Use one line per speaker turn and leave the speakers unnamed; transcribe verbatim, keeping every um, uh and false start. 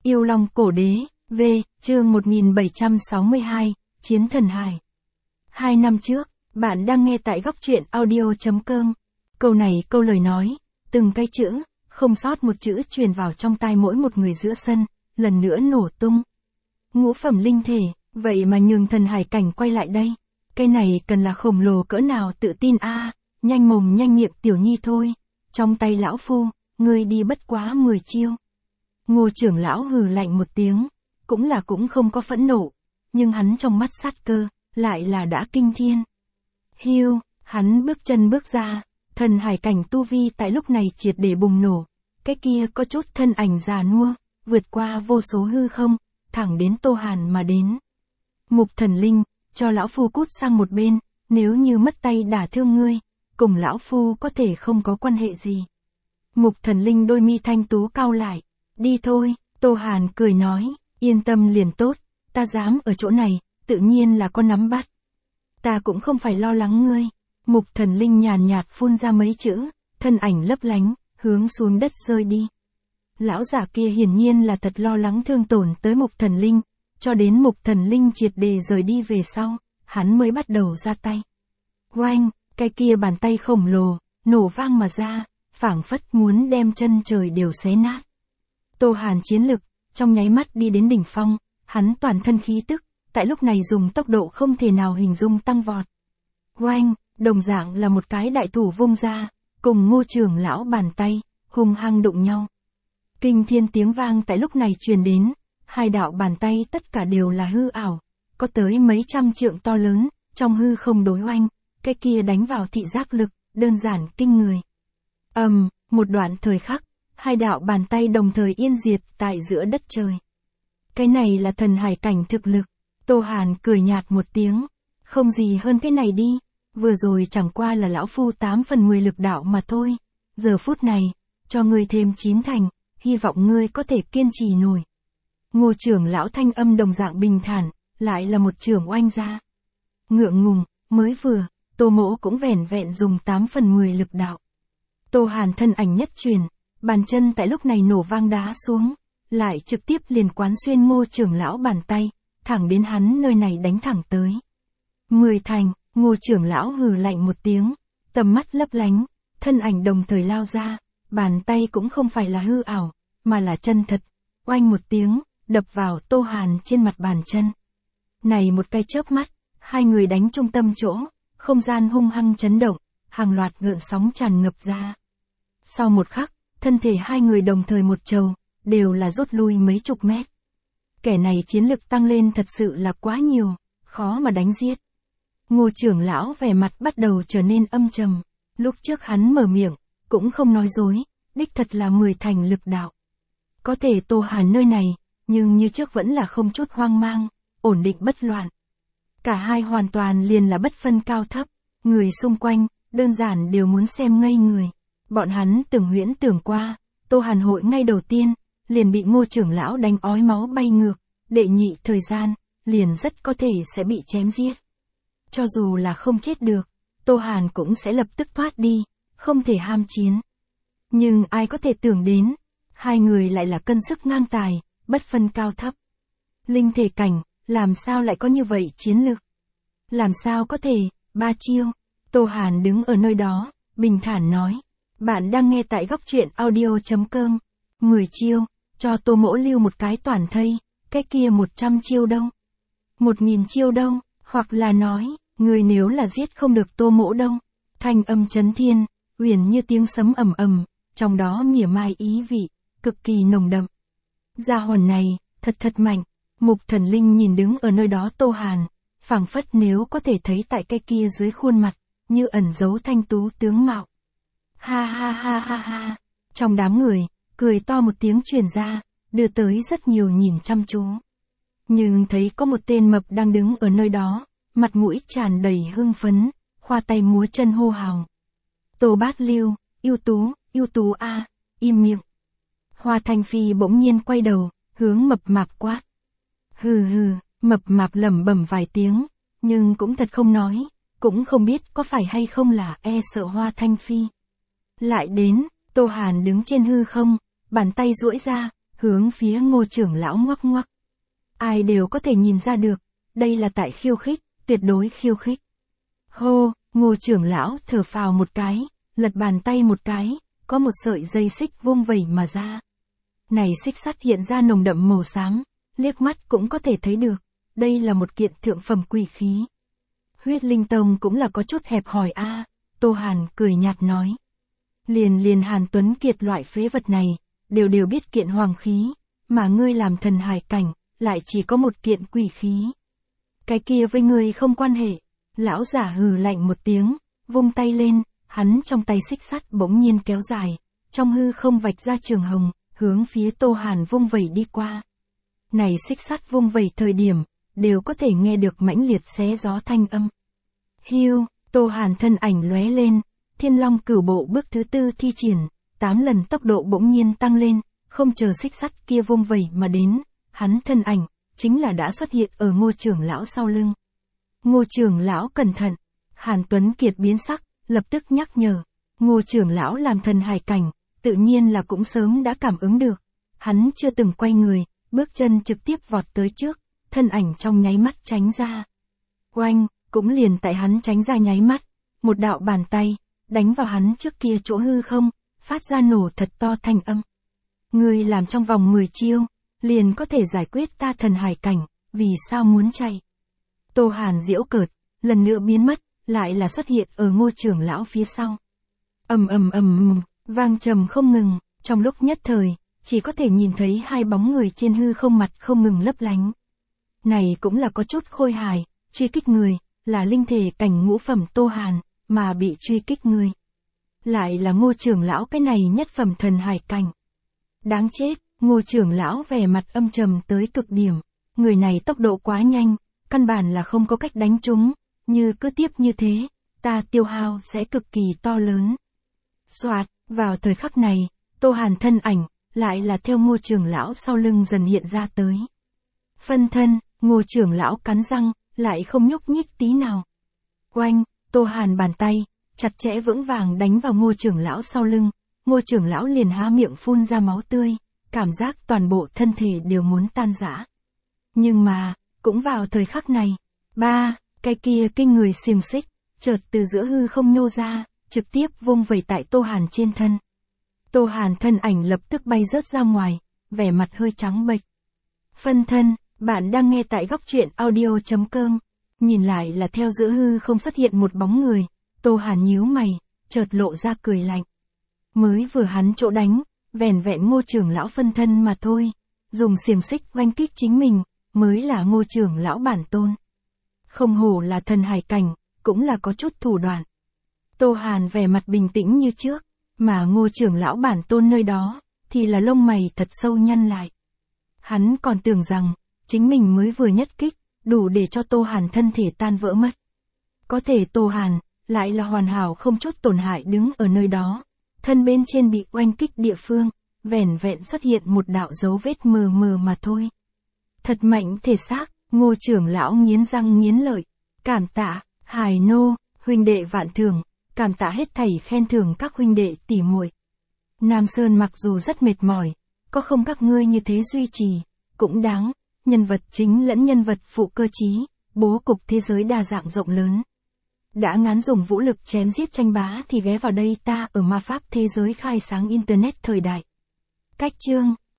Yêu Long Cổ Đế, V, chương một nghìn bảy trăm sáu mươi hai, Chiến Thần Hải. Hai năm trước, bạn đang nghe tại góc truyện audio chấm com. Câu này câu lời nói, từng cái chữ, không sót một chữ truyền vào trong tai mỗi một người giữa sân, lần nữa nổ tung. Ngũ phẩm linh thể, vậy mà nhường Thần Hải cảnh quay lại đây. Cái này cần là khổng lồ cỡ nào tự tin a à, nhanh mồm nhanh miệng tiểu nhi thôi. Trong tay lão phu, ngươi đi bất quá mười chiêu. Ngô trưởng lão hừ lạnh một tiếng, cũng là cũng không có phẫn nộ, nhưng hắn trong mắt sát cơ, lại là đã kinh thiên. Hiu, hắn bước chân bước ra, Thần Hải cảnh tu vi tại lúc này triệt để bùng nổ, cái kia có chút thân ảnh già nua, vượt qua vô số hư không, thẳng đến Tô Hàn mà đến. Mục Thần Linh, cho lão phu cút sang một bên, nếu như mất tay đả thương ngươi, cùng lão phu có thể không có quan hệ gì. Mục Thần Linh đôi mi thanh tú cau lại, đi thôi, Tô Hàn cười nói, yên tâm liền tốt, ta dám ở chỗ này, tự nhiên là có nắm bắt. Ta cũng không phải lo lắng ngươi. Mục Thần Linh nhàn nhạt phun ra mấy chữ, thân ảnh lấp lánh, hướng xuống đất rơi đi. Lão giả kia hiển nhiên là thật lo lắng thương tổn tới Mục Thần Linh, cho đến Mục Thần Linh triệt để rời đi về sau, hắn mới bắt đầu ra tay. Oanh, cái kia bàn tay khổng lồ, nổ vang mà ra, phảng phất muốn đem chân trời đều xé nát. Tô Hàn chiến lực, trong nháy mắt đi đến đỉnh phong, hắn toàn thân khí tức, tại lúc này dùng tốc độ không thể nào hình dung tăng vọt. Oanh, đồng dạng là một cái đại thủ vung ra, cùng Ngô trưởng lão bàn tay, hung hăng đụng nhau. Kinh thiên tiếng vang tại lúc này truyền đến, hai đạo bàn tay tất cả đều là hư ảo, có tới mấy trăm trượng to lớn, trong hư không đối oanh, cái kia đánh vào thị giác lực, đơn giản kinh người. Ầm, um, một đoạn thời khắc, hai đạo bàn tay đồng thời yên diệt tại giữa đất trời. Cái này là Thần Hải cảnh thực lực. Tô Hàn cười nhạt một tiếng, không gì hơn cái này đi, vừa rồi chẳng qua là lão phu tám phần mười lực đạo mà thôi, giờ phút này, cho ngươi thêm chín thành, hy vọng ngươi có thể kiên trì nổi. Ngô trưởng lão thanh âm đồng dạng bình thản, lại là một trưởng oanh ra. Ngượng ngùng, mới vừa, Tô Mỗ cũng vẻn vẹn dùng tám phần mười lực đạo. Tô Hàn thân ảnh nhất truyền, bàn chân tại lúc này nổ vang đá xuống, lại trực tiếp liền quán xuyên Ngô trưởng lão bàn tay, thẳng đến hắn nơi này đánh thẳng tới. Mười thành, Ngô trưởng lão hừ lạnh một tiếng, tầm mắt lấp lánh, thân ảnh đồng thời lao ra, bàn tay cũng không phải là hư ảo, mà là chân thật, oanh một tiếng, đập vào Tô Hàn trên mặt bàn chân. Này một cái chớp mắt, hai người đánh trung tâm chỗ, không gian hung hăng chấn động, hàng loạt gợn sóng tràn ngập ra. Sau một khắc, thân thể hai người đồng thời một trầu, đều là rút lui mấy chục mét. Kẻ này chiến lực tăng lên thật sự là quá nhiều, khó mà đánh giết. Ngô trưởng lão vẻ mặt bắt đầu trở nên âm trầm, lúc trước hắn mở miệng, cũng không nói dối, đích thật là mười thành lực đạo. Có thể Tô Hàn nơi này, nhưng như trước vẫn là không chút hoang mang, ổn định bất loạn. Cả hai hoàn toàn liền là bất phân cao thấp, người xung quanh, đơn giản đều muốn xem ngây người. Bọn hắn từng huyễn tưởng qua, Tô Hàn hội ngay đầu tiên, liền bị Ngô trưởng lão đánh ói máu bay ngược, đệ nhị thời gian, liền rất có thể sẽ bị chém giết. Cho dù là không chết được, Tô Hàn cũng sẽ lập tức thoát đi, không thể ham chiến. Nhưng ai có thể tưởng đến, hai người lại là cân sức ngang tài, bất phân cao thấp. Linh thể cảnh, làm sao lại có như vậy chiến lực? Làm sao có thể, ba chiêu? Tô Hàn đứng ở nơi đó, bình thản nói. Bạn đang nghe tại góc truyện audio chấm com. mười chiêu, cho Tô Mỗ lưu một cái toàn thây, cái kia một trăm chiêu đâu? Một nghìn chiêu đâu? Hoặc là nói, người nếu là giết không được Tô Mỗ đâu? Thanh âm chấn thiên, huyền như tiếng sấm ầm ầm, trong đó mỉa mai ý vị, cực kỳ nồng đậm. Gia hồn này, thật thật mạnh. Mục Thần Linh nhìn đứng ở nơi đó Tô Hàn, phảng phất nếu có thể thấy tại cái kia dưới khuôn mặt, như ẩn giấu thanh tú tướng mạo. Ha ha ha ha ha, trong đám người, cười to một tiếng truyền ra, đưa tới rất nhiều nhìn chăm chú. Nhưng thấy có một tên mập đang đứng ở nơi đó, mặt mũi tràn đầy hưng phấn, khoa tay múa chân hô hào. Tô Bát Lưu, ưu tú, ưu tú a, à, im miệng. Hoa Thanh Phi bỗng nhiên quay đầu, hướng mập mạp quát. Hừ hừ, mập mạp lẩm bẩm vài tiếng, nhưng cũng thật không nói, cũng không biết có phải hay không là e sợ Hoa Thanh Phi. Lại đến, Tô Hàn đứng trên hư không, bàn tay duỗi ra, hướng phía Ngô trưởng lão ngoắc ngoắc. Ai đều có thể nhìn ra được, đây là tại khiêu khích, tuyệt đối khiêu khích. Hô, Ngô trưởng lão thở phào một cái, lật bàn tay một cái, có một sợi dây xích vung vẩy mà ra. Này xích sắt hiện ra nồng đậm màu xám, liếc mắt cũng có thể thấy được, đây là một kiện thượng phẩm quỷ khí. Huyết Linh Tông cũng là có chút hẹp hòi a, à, Tô Hàn cười nhạt nói. Liền liền Hàn Tuấn Kiệt loại phế vật này, đều đều biết kiện hoàng khí, mà ngươi làm thần hải cảnh, lại chỉ có một kiện quỷ khí. Cái kia với ngươi không quan hệ, lão giả hừ lạnh một tiếng, vung tay lên, hắn trong tay xích sắt bỗng nhiên kéo dài, trong hư không vạch ra trường hồng, hướng phía Tô Hàn vung vẩy đi qua. Này xích sắt vung vẩy thời điểm, đều có thể nghe được mãnh liệt xé gió thanh âm. Hiu, Tô Hàn thân ảnh lóe lên, Thiên Long Cửu Bộ bước thứ tư thi triển, tám lần tốc độ bỗng nhiên tăng lên, không chờ xích sắt kia vung vẩy mà đến, hắn thân ảnh, chính là đã xuất hiện ở Ngô trưởng lão sau lưng. Ngô trưởng lão cẩn thận, Hàn Tuấn Kiệt biến sắc, lập tức nhắc nhở. Ngô trưởng lão làm thần hải cảnh, tự nhiên là cũng sớm đã cảm ứng được. Hắn chưa từng quay người, bước chân trực tiếp vọt tới trước, thân ảnh trong nháy mắt tránh ra. Oanh, cũng liền tại hắn tránh ra nháy mắt, một đạo bàn tay, đánh vào hắn trước kia chỗ hư không, phát ra nổ thật to thanh âm. Ngươi làm trong vòng mười chiêu, liền có thể giải quyết ta thần hải cảnh, vì sao muốn chạy? Tô Hàn giễu cợt, lần nữa biến mất, lại là xuất hiện ở Ngô trưởng lão phía sau. Ầm ầm ầm, vang trầm không ngừng, trong lúc nhất thời, chỉ có thể nhìn thấy hai bóng người trên hư không mặt không ngừng lấp lánh. Này cũng là có chút khôi hài, truy kích người, là linh thể cảnh ngũ phẩm Tô Hàn, mà bị truy kích người. Lại là Ngô trưởng lão cái này nhất phẩm thần hải cảnh. Đáng chết, Ngô trưởng lão vẻ mặt âm trầm tới cực điểm, người này tốc độ quá nhanh, căn bản là không có cách đánh trúng, như cứ tiếp như thế, ta tiêu hao sẽ cực kỳ to lớn. Soạt, vào thời khắc này, Tô Hàn thân ảnh, lại là theo Ngô trưởng lão sau lưng dần hiện ra tới. Phân thân, Ngô trưởng lão cắn răng, lại không nhúc nhích tí nào. Oanh, Tô Hàn bàn tay, chặt chẽ vững vàng đánh vào Ngô trưởng lão sau lưng, Ngô trưởng lão liền há miệng phun ra máu tươi, cảm giác toàn bộ thân thể đều muốn tan rã. Nhưng mà, cũng vào thời khắc này, ba, cái kia kinh người xiềng xích, chợt từ giữa hư không nhô ra, trực tiếp vung vẩy tại Tô Hàn trên thân. Tô Hàn thân ảnh lập tức bay rớt ra ngoài, vẻ mặt hơi trắng bệch. Phân thân, bạn đang nghe tại góc truyện audio chấm com. Nhìn lại là theo giữa hư không xuất hiện một bóng người, Tô Hàn nhíu mày, chợt lộ ra cười lạnh. Mới vừa hắn chỗ đánh, vẻn vẹn Ngô trưởng lão phân thân mà thôi, dùng xiềng xích oanh kích chính mình, mới là Ngô trưởng lão bản tôn. Không hổ là thần hải cảnh, cũng là có chút thủ đoạn. Tô Hàn vẻ mặt bình tĩnh như trước, mà Ngô trưởng lão bản tôn nơi đó, thì là lông mày thật sâu nhăn lại. Hắn còn tưởng rằng, chính mình mới vừa nhất kích, đủ để cho Tô Hàn thân thể tan vỡ mất. Có thể Tô Hàn, lại là hoàn hảo không chút tổn hại đứng ở nơi đó, thân bên trên bị oanh kích địa phương, vẻn vẹn xuất hiện một đạo dấu vết mờ mờ mà thôi. Thật mạnh thể xác, Ngô trưởng lão nghiến răng nghiến lợi, cảm tạ, Hải nô, huynh đệ vạn thưởng, cảm tạ hết thảy khen thưởng các huynh đệ tỉ muội. Nam Sơn mặc dù rất mệt mỏi, có không các ngươi như thế duy trì, cũng đáng, nhân vật chính lẫn nhân vật phụ cơ trí, bố cục thế giới đa dạng rộng lớn. Đã ngán dùng vũ lực chém giết tranh bá thì ghé vào đây ta ở ma pháp thế giới khai sáng Internet thời đại. Cách chương